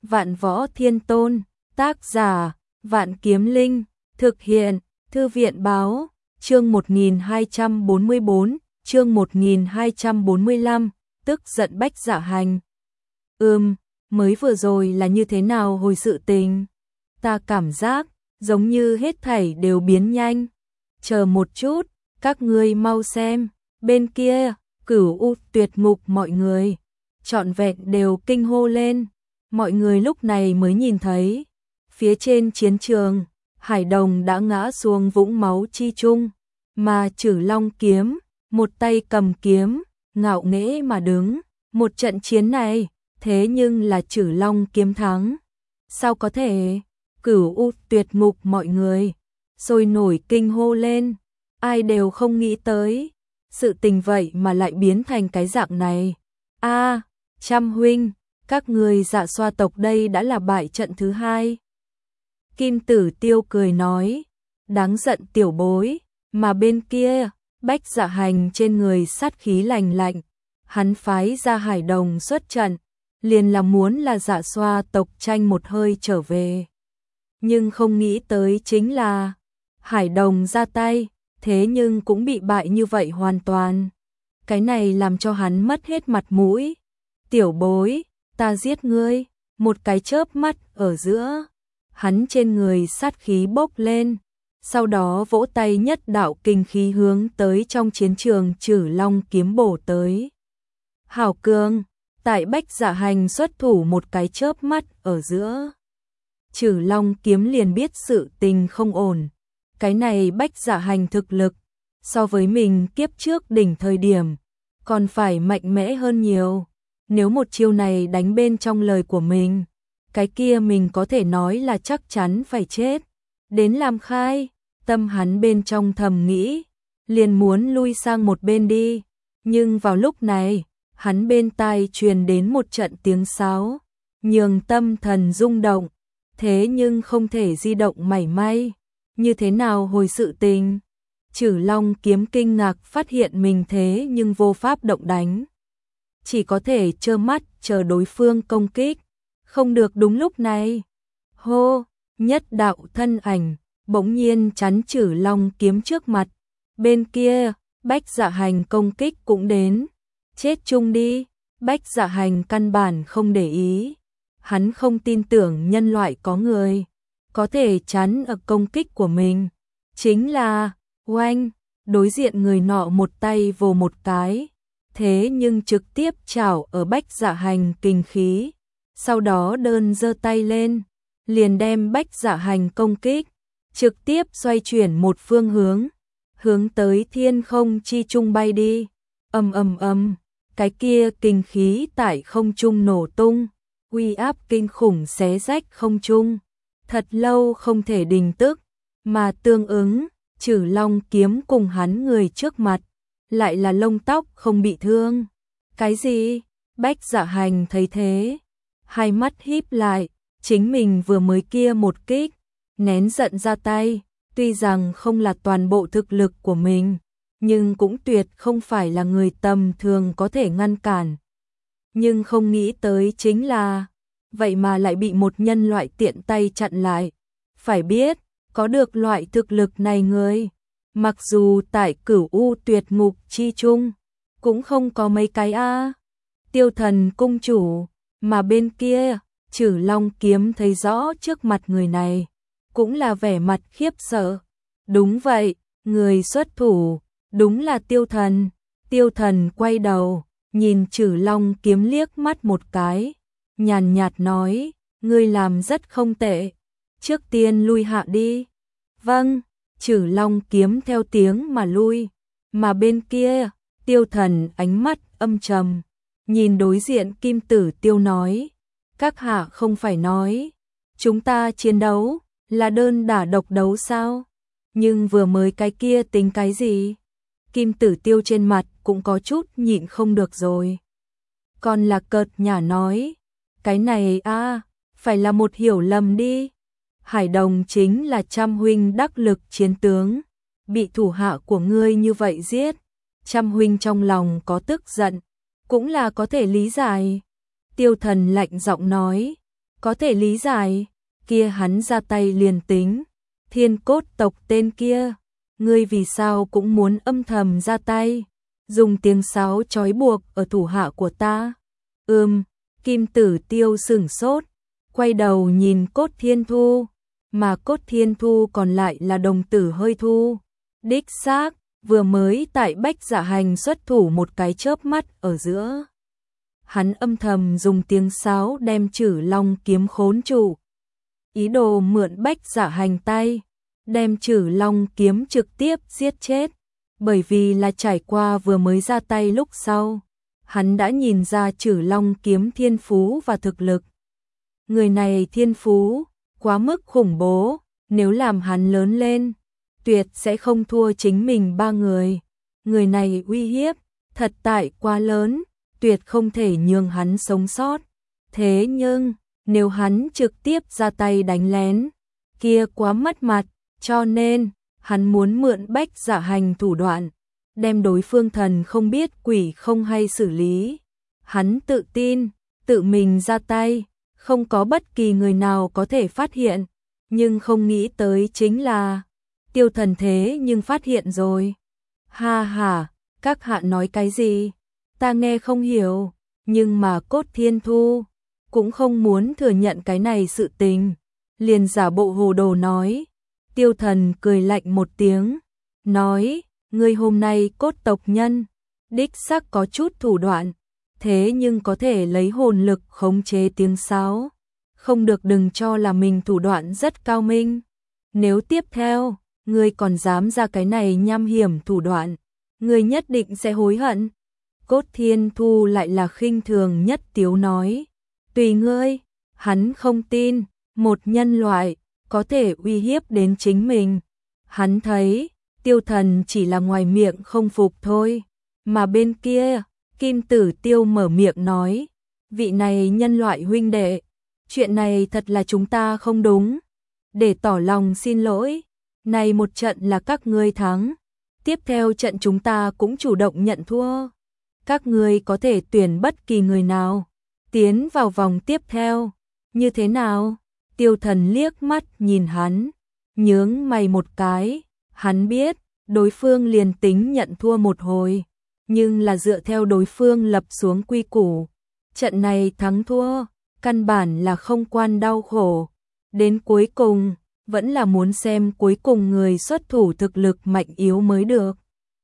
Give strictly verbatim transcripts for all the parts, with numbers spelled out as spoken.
Vạn Võ Thiên Tôn, tác giả, Vạn Kiếm Linh, thực hiện, Thư viện báo, chương một nghìn hai trăm bốn mươi bốn, chương một nghìn hai trăm bốn mươi lăm, tức giận Bách Dạ Hành. Ừm, mới vừa rồi là như thế nào hồi sự tình? Ta cảm giác, giống như hết thảy đều biến nhanh. Chờ một chút, các ngươi mau xem, bên kia, Cửu U Tuyệt Ngục mọi người, trọn vẹn đều kinh hô lên. Mọi người lúc này mới nhìn thấy, phía trên chiến trường, Hải Đồng đã ngã xuống vũng máu chi trung, mà Trử Long Kiếm, một tay cầm kiếm, ngạo nghễ mà đứng. Một trận chiến này, thế nhưng là Trử Long Kiếm thắng. Sao có thể? Cửu U Tuyệt Ngục mọi người sôi nổi kinh hô lên, ai đều không nghĩ tới, sự tình vậy mà lại biến thành cái dạng này. A, Trăm huynh, các người Dạ Xoa tộc đây đã là bại trận thứ hai. Kim Tử Tiêu cười nói, đáng giận tiểu bối, mà bên kia, Bách Dạ Hành trên người sát khí lành lạnh, hắn phái ra Hải Đồng xuất trận, liền là muốn là Dạ Xoa tộc tranh một hơi trở về. Nhưng không nghĩ tới chính là, Hải Đồng ra tay, thế nhưng cũng bị bại như vậy hoàn toàn. Cái này làm cho hắn mất hết mặt mũi. Tiểu bối, ta giết ngươi, một cái chớp mắt ở giữa, hắn trên người sát khí bốc lên, sau đó vỗ tay nhất đạo kinh khí hướng tới trong chiến trường Trử Long Kiếm bổ tới. Hảo cường, tại Bách Dạ Hành xuất thủ một cái chớp mắt ở giữa, Trử Long Kiếm liền biết sự tình không ổn. Cái này Bách Dạ Hành thực lực, so với mình kiếp trước đỉnh thời điểm, còn phải mạnh mẽ hơn nhiều. Nếu một chiêu này đánh bên trong lời của mình, cái kia mình có thể nói là chắc chắn phải chết. Đến làm khai, tâm hắn bên trong thầm nghĩ, liền muốn lui sang một bên đi. Nhưng vào lúc này, hắn bên tai truyền đến một trận tiếng sáo, nhường tâm thần rung động, thế nhưng không thể di động mảy may. Như thế nào hồi sự tình? Trử Long Kiếm kinh ngạc phát hiện mình thế nhưng vô pháp động đánh. Chỉ có thể trơ mắt chờ đối phương công kích. Không được đúng lúc này. Hô, nhất đạo thân ảnh, bỗng nhiên chắn Trử Long Kiếm trước mặt. Bên kia, Bách Dạ Hành công kích cũng đến. Chết chung đi, Bách Dạ Hành căn bản không để ý. Hắn không tin tưởng nhân loại có người có thể chắn ở công kích của mình. Chính là, oanh, đối diện người nọ một tay vồ một cái, thế nhưng trực tiếp chảo ở Bách Dạ Hành kinh khí, sau đó đơn giơ tay lên, liền đem Bách Dạ Hành công kích, trực tiếp xoay chuyển một phương hướng, hướng tới thiên không chi trung bay đi. Ầm ầm ầm, cái kia kinh khí tại không trung nổ tung, uy áp kinh khủng xé rách không trung, thật lâu không thể đình tức, mà tương ứng, Trử Long Kiếm cùng hắn người trước mặt, lại là lông tóc không bị thương. Cái gì? Bách Dạ Hành thấy thế, hai mắt híp lại, chính mình vừa mới kia một kích, nén giận ra tay, tuy rằng không là toàn bộ thực lực của mình, nhưng cũng tuyệt không phải là người tầm thường có thể ngăn cản. Nhưng không nghĩ tới chính là, vậy mà lại bị một nhân loại tiện tay chặn lại. Phải biết, có được loại thực lực này người, mặc dù tại Cửu U Tuyệt Ngục chi trung, cũng không có mấy cái a. Tiêu Thần cung chủ, mà bên kia, Trử Long Kiếm thấy rõ trước mặt người này, cũng là vẻ mặt khiếp sợ. Đúng vậy, người xuất thủ, đúng là Tiêu Thần. Tiêu Thần quay đầu, nhìn Trử Long Kiếm liếc mắt một cái, nhàn nhạt nói, ngươi làm rất không tệ, trước tiên lui hạ đi. Vâng, Trử Long Kiếm theo tiếng mà lui, mà bên kia, Tiêu Thần ánh mắt âm trầm, nhìn đối diện Kim Tử Tiêu nói, các hạ không phải nói, chúng ta chiến đấu, là đơn đả độc đấu sao? Nhưng vừa mới cái kia tính cái gì? Kim Tử Tiêu trên mặt cũng có chút nhịn không được rồi. Còn là cợt nhả nói, cái này a, phải là một hiểu lầm đi. Hải Đồng chính là Trăm huynh đắc lực chiến tướng, bị thủ hạ của ngươi như vậy giết, Trăm huynh trong lòng có tức giận, cũng là có thể lý giải. Tiêu Thần lạnh giọng nói, có thể lý giải, kia hắn ra tay liền tính, Thiên Cốt tộc tên kia, ngươi vì sao cũng muốn âm thầm ra tay, dùng tiếng sáo trói buộc ở thủ hạ của ta. Ừm, Kim Tử Tiêu sửng sốt, quay đầu nhìn Cốt Thiên Thu, mà Cốt Thiên Thu còn lại là đồng tử hơi thu. Đích xác, vừa mới tại Bách Dạ Hành xuất thủ một cái chớp mắt ở giữa. Hắn âm thầm dùng tiếng sáo đem Trử Long kiếm khốn trụ. Ý đồ mượn Bách Dạ Hành tay, đem Trử Long kiếm trực tiếp giết chết. Bởi vì là trải qua vừa mới ra tay lúc sau, hắn đã nhìn ra Trử Long kiếm thiên phú và thực lực. Người này thiên phú, quá mức khủng bố, nếu làm hắn lớn lên, tuyệt sẽ không thua chính mình ba người. Người này uy hiếp, thật tại quá lớn, tuyệt không thể nhường hắn sống sót. Thế nhưng, nếu hắn trực tiếp ra tay đánh lén, kia quá mất mặt, cho nên, hắn muốn mượn Bách Dạ Hành thủ đoạn, đem đối phương thần không biết quỷ không hay xử lý. Hắn tự tin, tự mình ra tay, không có bất kỳ người nào có thể phát hiện, nhưng không nghĩ tới chính là Tiêu Thần thế nhưng phát hiện rồi. Ha ha, các hạ nói cái gì? Ta nghe không hiểu, nhưng mà Cốt Thiên Thu cũng không muốn thừa nhận cái này sự tình, liền giả bộ hồ đồ nói. Tiêu Thần cười lạnh một tiếng, nói, ngươi hôm nay cốt tộc nhân, đích xác có chút thủ đoạn, thế nhưng có thể lấy hồn lực khống chế tiếng sáo, không được đừng cho là mình thủ đoạn rất cao minh. Nếu tiếp theo, ngươi còn dám ra cái này nham hiểm thủ đoạn, ngươi nhất định sẽ hối hận. Cốt Thiên Thu lại là khinh thường nhất tiếu nói, tùy ngươi, hắn không tin, một nhân loại có thể uy hiếp đến chính mình. Hắn thấy, Tiêu Thần chỉ là ngoài miệng không phục thôi, mà bên kia, Kim Tử Tiêu mở miệng nói, vị này nhân loại huynh đệ, chuyện này thật là chúng ta không đúng, để tỏ lòng xin lỗi, này một trận là các ngươi thắng, tiếp theo trận chúng ta cũng chủ động nhận thua, các ngươi có thể tuyển bất kỳ người nào, tiến vào vòng tiếp theo, như thế nào? Tiêu Thần liếc mắt nhìn hắn, nhướng mày một cái, hắn biết, đối phương liền tính nhận thua một hồi, nhưng là dựa theo đối phương lập xuống quy củ, trận này thắng thua, căn bản là không quan đau khổ, đến cuối cùng, vẫn là muốn xem cuối cùng người xuất thủ thực lực mạnh yếu mới được.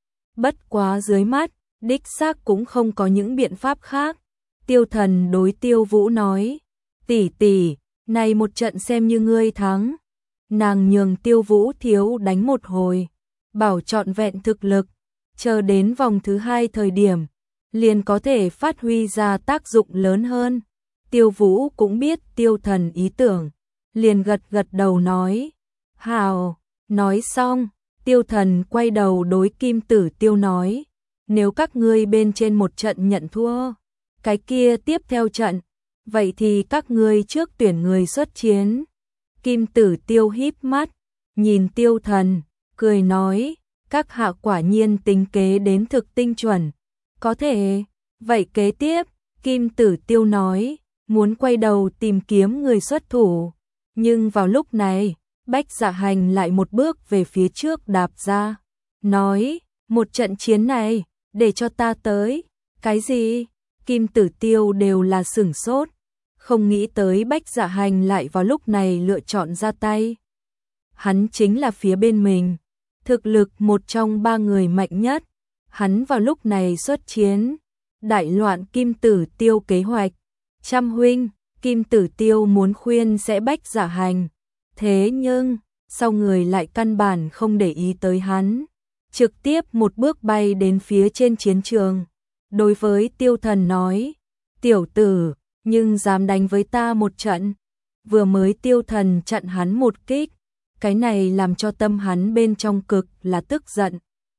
Bất quá dưới mắt, đích xác cũng không có những biện pháp khác. Tiêu Thần đối Tiêu Vũ nói, tỷ tỷ, này một trận xem như ngươi thắng. Nàng nhường Tiêu Vũ thiếu đánh một hồi, bảo trọn vẹn thực lực, chờ đến vòng thứ hai thời điểm, liền có thể phát huy ra tác dụng lớn hơn. Tiêu Vũ cũng biết Tiêu Thần ý tưởng, liền gật gật đầu nói, hào, nói xong, Tiêu Thần quay đầu đối Kim Tử Tiêu nói, nếu các ngươi bên trên một trận nhận thua, cái kia tiếp theo trận, vậy thì các ngươi trước tuyển người xuất chiến. Kim Tử Tiêu híp mắt, nhìn Tiêu Thần, cười nói, các hạ quả nhiên tính kế đến thực tinh chuẩn. Có thể, vậy kế tiếp, Kim Tử Tiêu nói, muốn quay đầu tìm kiếm người xuất thủ. Nhưng vào lúc này, Bách Dạ Hành lại một bước về phía trước đạp ra, nói, một trận chiến này, để cho ta tới. Cái gì? Kim Tử Tiêu đều là sửng sốt, không nghĩ tới Bách Dạ Hành lại vào lúc này lựa chọn ra tay. Hắn chính là phía bên mình, thực lực một trong ba người mạnh nhất, hắn vào lúc này xuất chiến, đại loạn Kim Tử Tiêu kế hoạch. Trăm huynh, Kim Tử Tiêu muốn khuyên sẽ Bách Dạ Hành, thế nhưng, sau người lại căn bản không để ý tới hắn, trực tiếp một bước bay đến phía trên chiến trường. Đối với Tiêu Thần nói, tiểu tử, nhưng dám đánh với ta một trận. Vừa mới Tiêu Thần chặn hắn một kích, cái này làm cho tâm hắn bên trong cực là tức giận.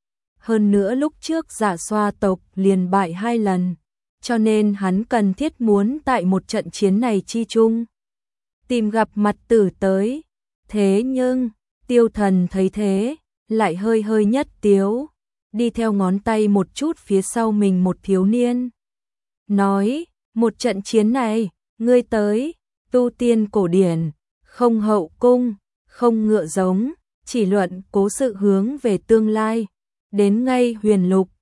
Hơn nữa lúc trước Dạ Xoa tộc liền bại hai lần, cho nên hắn cần thiết muốn tại một trận chiến này chi chung tìm gặp mặt tử tới. Thế nhưng, Tiêu Thần thấy thế, lại hơi hơi nhất tiếu, đi theo ngón tay một chút phía sau mình một thiếu niên. Nói, một trận chiến này, ngươi tới, tu tiên cổ điển, không hậu cung, không ngựa giống, chỉ luận cố sự hướng về tương lai. Đến ngay huyền lục,